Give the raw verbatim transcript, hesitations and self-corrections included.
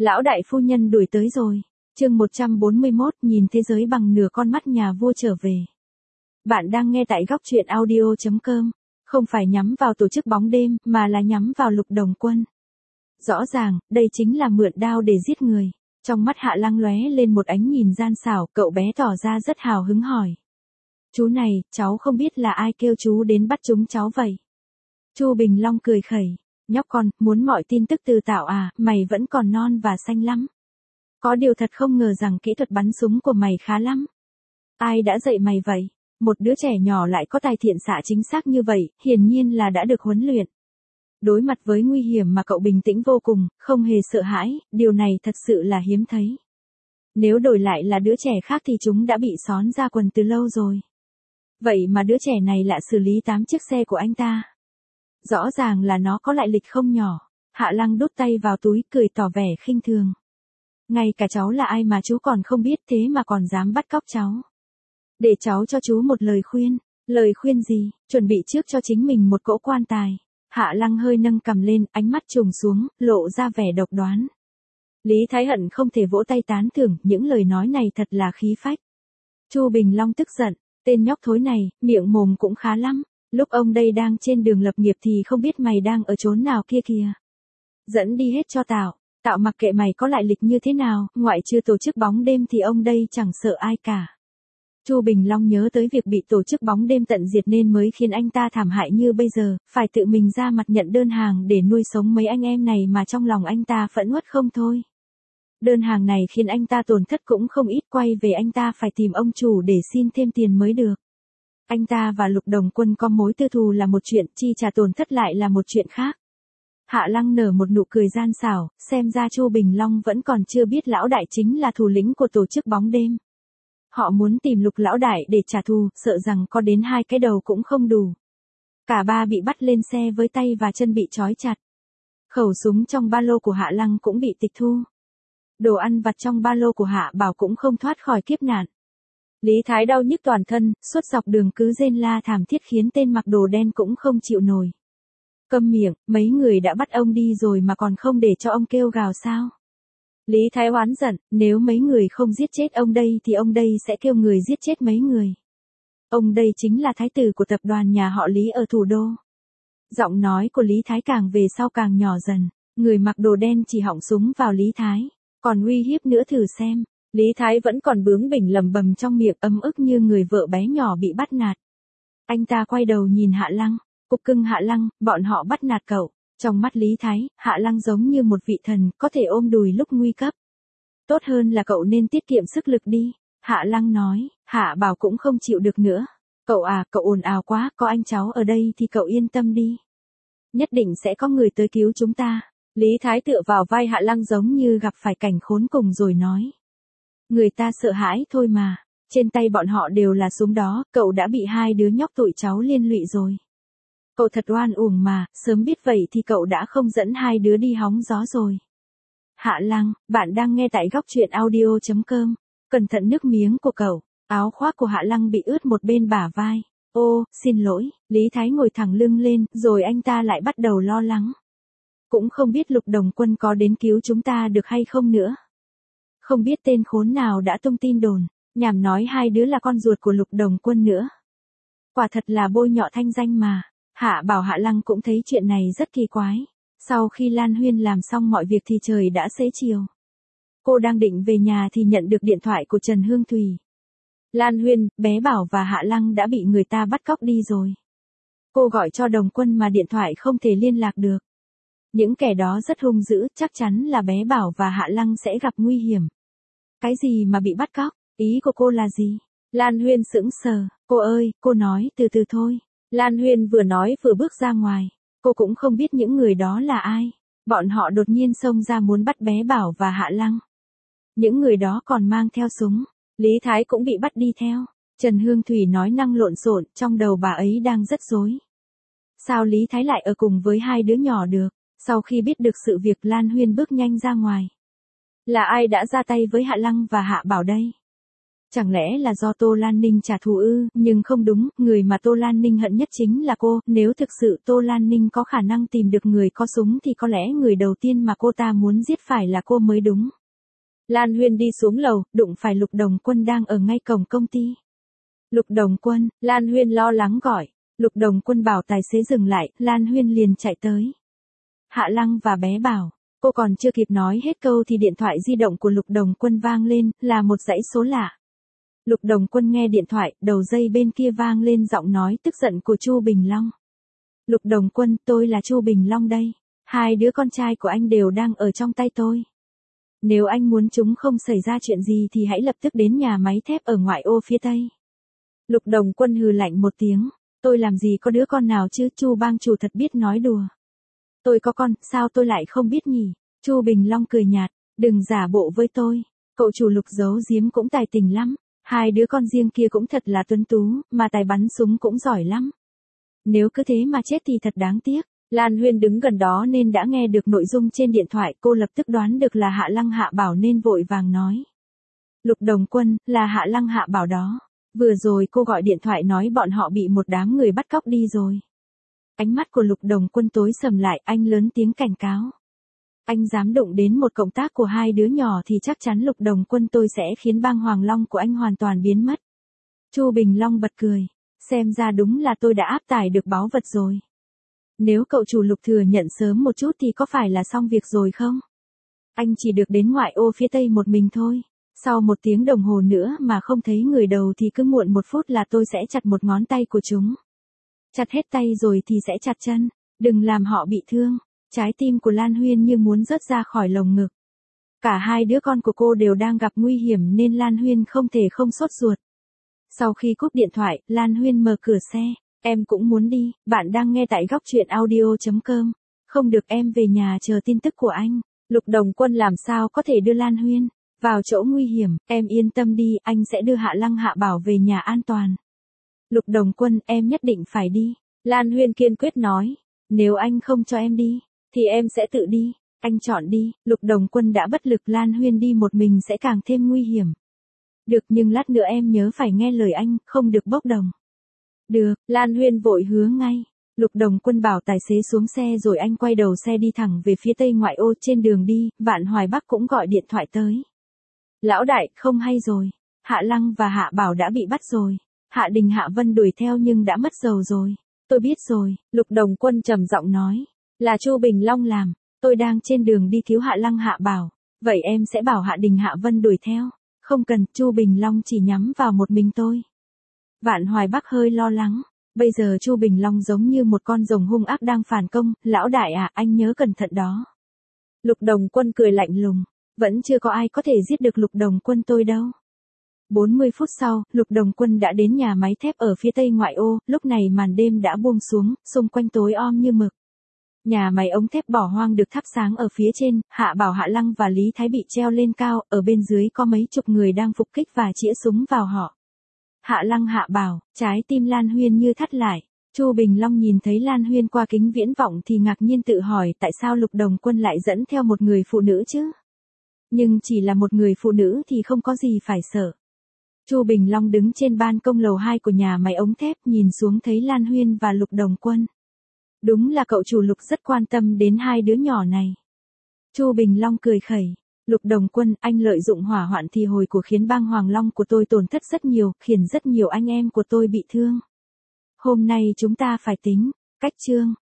Lão đại phu nhân đuổi tới rồi. Chương một trăm bốn mươi mốt, nhìn thế giới bằng nửa con mắt nhà vua trở về. Bạn đang nghe tại góc truyện audio chấm com, không phải nhắm vào tổ chức bóng đêm, mà là nhắm vào Lục Đồng Quân. Rõ ràng, đây chính là mượn đao để giết người. Trong mắt Hạ Lăng lóe lên một ánh nhìn gian xảo, cậu bé tỏ ra rất hào hứng hỏi. Chú này, cháu không biết là ai kêu chú đến bắt chúng cháu vậy? Chu Bình Long cười khẩy. Nhóc con, muốn mọi tin tức từ Tạo à, mày vẫn còn non và xanh lắm. Có điều thật không ngờ rằng kỹ thuật bắn súng của mày khá lắm. Ai đã dạy mày vậy? Một đứa trẻ nhỏ lại có tài thiện xạ chính xác như vậy, hiển nhiên là đã được huấn luyện. Đối mặt với nguy hiểm mà cậu bình tĩnh vô cùng, không hề sợ hãi, điều này thật sự là hiếm thấy. Nếu đổi lại là đứa trẻ khác thì chúng đã bị xón ra quần từ lâu rồi. Vậy mà đứa trẻ này lại xử lý tám chiếc xe của anh ta. Rõ ràng là nó có lại lịch không nhỏ. Hạ Lăng đút tay vào túi cười tỏ vẻ khinh thường. Ngay cả cháu là ai mà chú còn không biết thế mà còn dám bắt cóc cháu. Để cháu cho chú một lời khuyên. Lời khuyên gì? Chuẩn bị trước cho chính mình một cỗ quan tài. Hạ Lăng hơi nâng cằm lên, ánh mắt trùng xuống, lộ ra vẻ độc đoán. Lý Thái Hận không thể vỗ tay tán thưởng, những lời nói này thật là khí phách. Chu Bình Long tức giận, tên nhóc thối này, miệng mồm cũng khá lắm. Lúc ông đây đang trên đường lập nghiệp thì không biết mày đang ở chốn nào kia kìa. Dẫn đi hết cho Tạo, Tạo mặc kệ mày có lại lịch như thế nào, ngoại trừ tổ chức bóng đêm thì ông đây chẳng sợ ai cả. Chu Bình Long nhớ tới việc bị tổ chức bóng đêm tận diệt nên mới khiến anh ta thảm hại như bây giờ, phải tự mình ra mặt nhận đơn hàng để nuôi sống mấy anh em này mà trong lòng anh ta phẫn uất không thôi. Đơn hàng này khiến anh ta tổn thất cũng không ít, quay về anh ta phải tìm ông chủ để xin thêm tiền mới được. Anh ta và Lục Đồng Quân có mối tư thù là một chuyện, chi trả tổn thất lại là một chuyện khác. Hạ Lăng nở một nụ cười gian xảo, xem ra Chu Bình Long vẫn còn chưa biết lão đại chính là thủ lĩnh của tổ chức bóng đêm. Họ muốn tìm Lục lão đại để trả thù, sợ rằng có đến hai cái đầu cũng không đủ. Cả ba bị bắt lên xe với tay và chân bị trói chặt. Khẩu súng trong ba lô của Hạ Lăng cũng bị tịch thu. Đồ ăn vặt trong ba lô của Hạ Bảo cũng không thoát khỏi kiếp nạn. Lý Thái đau nhức toàn thân, suốt dọc đường cứ rên la thảm thiết khiến tên mặc đồ đen cũng không chịu nổi. Câm miệng, mấy người đã bắt ông đi rồi mà còn không để cho ông kêu gào sao? Lý Thái oán giận, nếu mấy người không giết chết ông đây thì ông đây sẽ kêu người giết chết mấy người. Ông đây chính là thái tử của tập đoàn nhà họ Lý ở thủ đô. Giọng nói của Lý Thái càng về sau càng nhỏ dần, người mặc đồ đen chỉ họng súng vào Lý Thái, còn uy hiếp nữa thử xem. Lý Thái vẫn còn bướng bỉnh lầm bầm trong miệng, ấm ức như người vợ bé nhỏ bị bắt nạt. Anh ta quay đầu nhìn Hạ Lăng, cục cưng Hạ Lăng, bọn họ bắt nạt cậu. Trong mắt Lý Thái, Hạ Lăng giống như một vị thần, có thể ôm đùi lúc nguy cấp. Tốt hơn là cậu nên tiết kiệm sức lực đi. Hạ Lăng nói, Hạ Bảo cũng không chịu được nữa. Cậu à, cậu ồn ào quá, có anh cháu ở đây thì cậu yên tâm đi. Nhất định sẽ có người tới cứu chúng ta. Lý Thái tựa vào vai Hạ Lăng giống như gặp phải cảnh khốn cùng rồi nói. Người ta sợ hãi thôi mà, trên tay bọn họ đều là súng đó, cậu đã bị hai đứa nhóc tụi cháu liên lụy rồi. Cậu thật oan uổng mà, sớm biết vậy thì cậu đã không dẫn hai đứa đi hóng gió rồi. Hạ Lăng, bạn đang nghe tại góc truyện audio chấm com, cẩn thận nước miếng của cậu, áo khoác của Hạ Lăng bị ướt một bên bả vai. Ô, xin lỗi, Lý Thái ngồi thẳng lưng lên, rồi anh ta lại bắt đầu lo lắng. Cũng không biết Lục Đồng Quân có đến cứu chúng ta được hay không nữa. Không biết tên khốn nào đã tung tin đồn, nhảm nói hai đứa là con ruột của Lục Đồng Quân nữa. Quả thật là bôi nhọ thanh danh mà. Hạ Bảo Hạ Lăng cũng thấy chuyện này rất kỳ quái. Sau khi Lan Huyên làm xong mọi việc thì trời đã xế chiều. Cô đang định về nhà thì nhận được điện thoại của Trần Hương Thùy. Lan Huyên, bé Bảo và Hạ Lăng đã bị người ta bắt cóc đi rồi. Cô gọi cho Đồng Quân mà điện thoại không thể liên lạc được. Những kẻ đó rất hung dữ, chắc chắn là bé Bảo và Hạ Lăng sẽ gặp nguy hiểm. Cái gì mà bị bắt cóc? Ý của cô là gì? Lan Huyên sững sờ. Cô ơi, cô nói từ từ thôi. Lan Huyên vừa nói vừa bước ra ngoài. Cô cũng không biết những người đó là ai. Bọn họ đột nhiên xông ra muốn bắt bé Bảo và Hạ Lăng. Những người đó còn mang theo súng. Lý Thái cũng bị bắt đi theo. Trần Hương Thủy nói năng lộn xộn, trong đầu bà ấy đang rất rối. Sao Lý Thái lại ở cùng với hai đứa nhỏ được? Sau khi biết được sự việc, Lan Huyên bước nhanh ra ngoài. Là ai đã ra tay với Hạ Lăng và Hạ Bảo đây? Chẳng lẽ là do Tô Lan Ninh trả thù ư? Nhưng không đúng, người mà Tô Lan Ninh hận nhất chính là cô, nếu thực sự Tô Lan Ninh có khả năng tìm được người có súng thì có lẽ người đầu tiên mà cô ta muốn giết phải là cô mới đúng. Lan Huyên đi xuống lầu, đụng phải Lục Đồng Quân đang ở ngay cổng công ty. Lục Đồng Quân, Lan Huyên lo lắng gọi. Lục Đồng Quân bảo tài xế dừng lại, Lan Huyên liền chạy tới. Hạ Lăng và bé Bảo. Cô còn chưa kịp nói hết câu thì điện thoại di động của Lục Đồng Quân vang lên, là một dãy số lạ. Lục Đồng Quân nghe điện thoại, đầu dây bên kia vang lên giọng nói tức giận của Chu Bình Long. Lục Đồng Quân, tôi là Chu Bình Long đây. Hai đứa con trai của anh đều đang ở trong tay tôi. Nếu anh muốn chúng không xảy ra chuyện gì thì hãy lập tức đến nhà máy thép ở ngoại ô phía Tây. Lục Đồng Quân hừ lạnh một tiếng. Tôi làm gì có đứa con nào chứ, Chu bang chủ thật biết nói đùa. Tôi có con, sao tôi lại không biết nhỉ? Chu Bình Long cười nhạt, đừng giả bộ với tôi. Cậu chủ Lục giấu giếm cũng tài tình lắm. Hai đứa con riêng kia cũng thật là tuấn tú, mà tài bắn súng cũng giỏi lắm. Nếu cứ thế mà chết thì thật đáng tiếc. Lan Huyên đứng gần đó nên đã nghe được nội dung trên điện thoại, cô lập tức đoán được là Hạ Lăng Hạ Bảo nên vội vàng nói. Lục Đồng Quân, là Hạ Lăng Hạ Bảo đó. Vừa rồi cô gọi điện thoại nói bọn họ bị một đám người bắt cóc đi rồi. Ánh mắt của Lục Đồng Quân tối sầm lại, anh lớn tiếng cảnh cáo. Anh dám đụng đến một cộng tác của hai đứa nhỏ thì chắc chắn Lục Đồng Quân tôi sẽ khiến bang Hoàng Long của anh hoàn toàn biến mất. Chu Bình Long bật cười. Xem ra đúng là tôi đã áp tải được báu vật rồi. Nếu cậu chủ Lục thừa nhận sớm một chút thì có phải là xong việc rồi không? Anh chỉ được đến ngoại ô phía Tây một mình thôi. Sau một tiếng đồng hồ nữa mà không thấy người đầu thì cứ muộn một phút là tôi sẽ chặt một ngón tay của chúng. Chặt hết tay rồi thì sẽ chặt chân. Đừng làm họ bị thương. Trái tim của Lan Huyên như muốn rớt ra khỏi lồng ngực. Cả hai đứa con của cô đều đang gặp nguy hiểm nên Lan Huyên không thể không sốt ruột. Sau khi cúp điện thoại, Lan Huyên mở cửa xe. Em cũng muốn đi, bạn đang nghe tại góc truyện audio chấm com. Không được, em về nhà chờ tin tức của anh. Lục Đồng Quân làm sao có thể đưa Lan Huyên vào chỗ nguy hiểm, em yên tâm đi, anh sẽ đưa Hạ Lăng Hạ Bảo về nhà an toàn. Lục Đồng Quân, em nhất định phải đi. Lan Huyên kiên quyết nói. Nếu anh không cho em đi, thì em sẽ tự đi. Anh chọn đi. Lục Đồng Quân đã bất lực, Lan Huyên đi một mình sẽ càng thêm nguy hiểm. Được, nhưng lát nữa em nhớ phải nghe lời anh, không được bốc đồng. Được, Lan Huyên vội hứa ngay. Lục Đồng Quân bảo tài xế xuống xe rồi anh quay đầu xe đi thẳng về phía Tây ngoại ô. Trên đường đi, Vạn Hoài Bắc cũng gọi điện thoại tới. Lão đại, không hay rồi. Hạ Lăng và Hạ Bảo đã bị bắt rồi. Hạ Đình Hạ Vân đuổi theo nhưng đã mất dầu rồi. Tôi biết rồi, Lục Đồng Quân trầm giọng nói. Là Chu Bình Long làm. Tôi đang trên đường đi cứu Hạ Lăng Hạ Bảo. Vậy em sẽ bảo Hạ Đình Hạ Vân đuổi theo. Không cần, Chu Bình Long chỉ nhắm vào một mình tôi. Vạn Hoài Bắc hơi lo lắng. Bây giờ Chu Bình Long giống như một con rồng hung ác đang phản công. Lão đại à, anh nhớ cẩn thận đó. Lục Đồng Quân cười lạnh lùng. Vẫn chưa có ai có thể giết được Lục Đồng Quân tôi đâu. bốn mươi phút sau, Lục Đồng Quân đã đến nhà máy thép ở phía Tây ngoại ô. Lúc này màn đêm đã buông xuống, xung quanh tối om như mực. Nhà máy ống thép bỏ hoang được thắp sáng ở phía trên, Hạ Bảo, Hạ Lăng và Lý Thái bị treo lên cao, ở bên dưới có mấy chục người đang phục kích và chĩa súng vào họ. Hạ Lăng, Hạ Bảo, trái tim Lan Huyên như thắt lại. Chu Bình Long nhìn thấy Lan Huyên qua kính viễn vọng thì ngạc nhiên tự hỏi tại sao Lục Đồng Quân lại dẫn theo một người phụ nữ chứ? Nhưng chỉ là một người phụ nữ thì không có gì phải sợ. Chu Bình Long đứng trên ban công lầu hai của nhà máy ống thép, nhìn xuống thấy Lan Huyên và Lục Đồng Quân. Đúng là cậu chủ Lục rất quan tâm đến hai đứa nhỏ này. Chu Bình Long cười khẩy. Lục Đồng Quân, anh lợi dụng hỏa hoạn thì hồi của khiến bang Hoàng Long của tôi tổn thất rất nhiều, khiến rất nhiều anh em của tôi bị thương. Hôm nay chúng ta phải tính cách chương.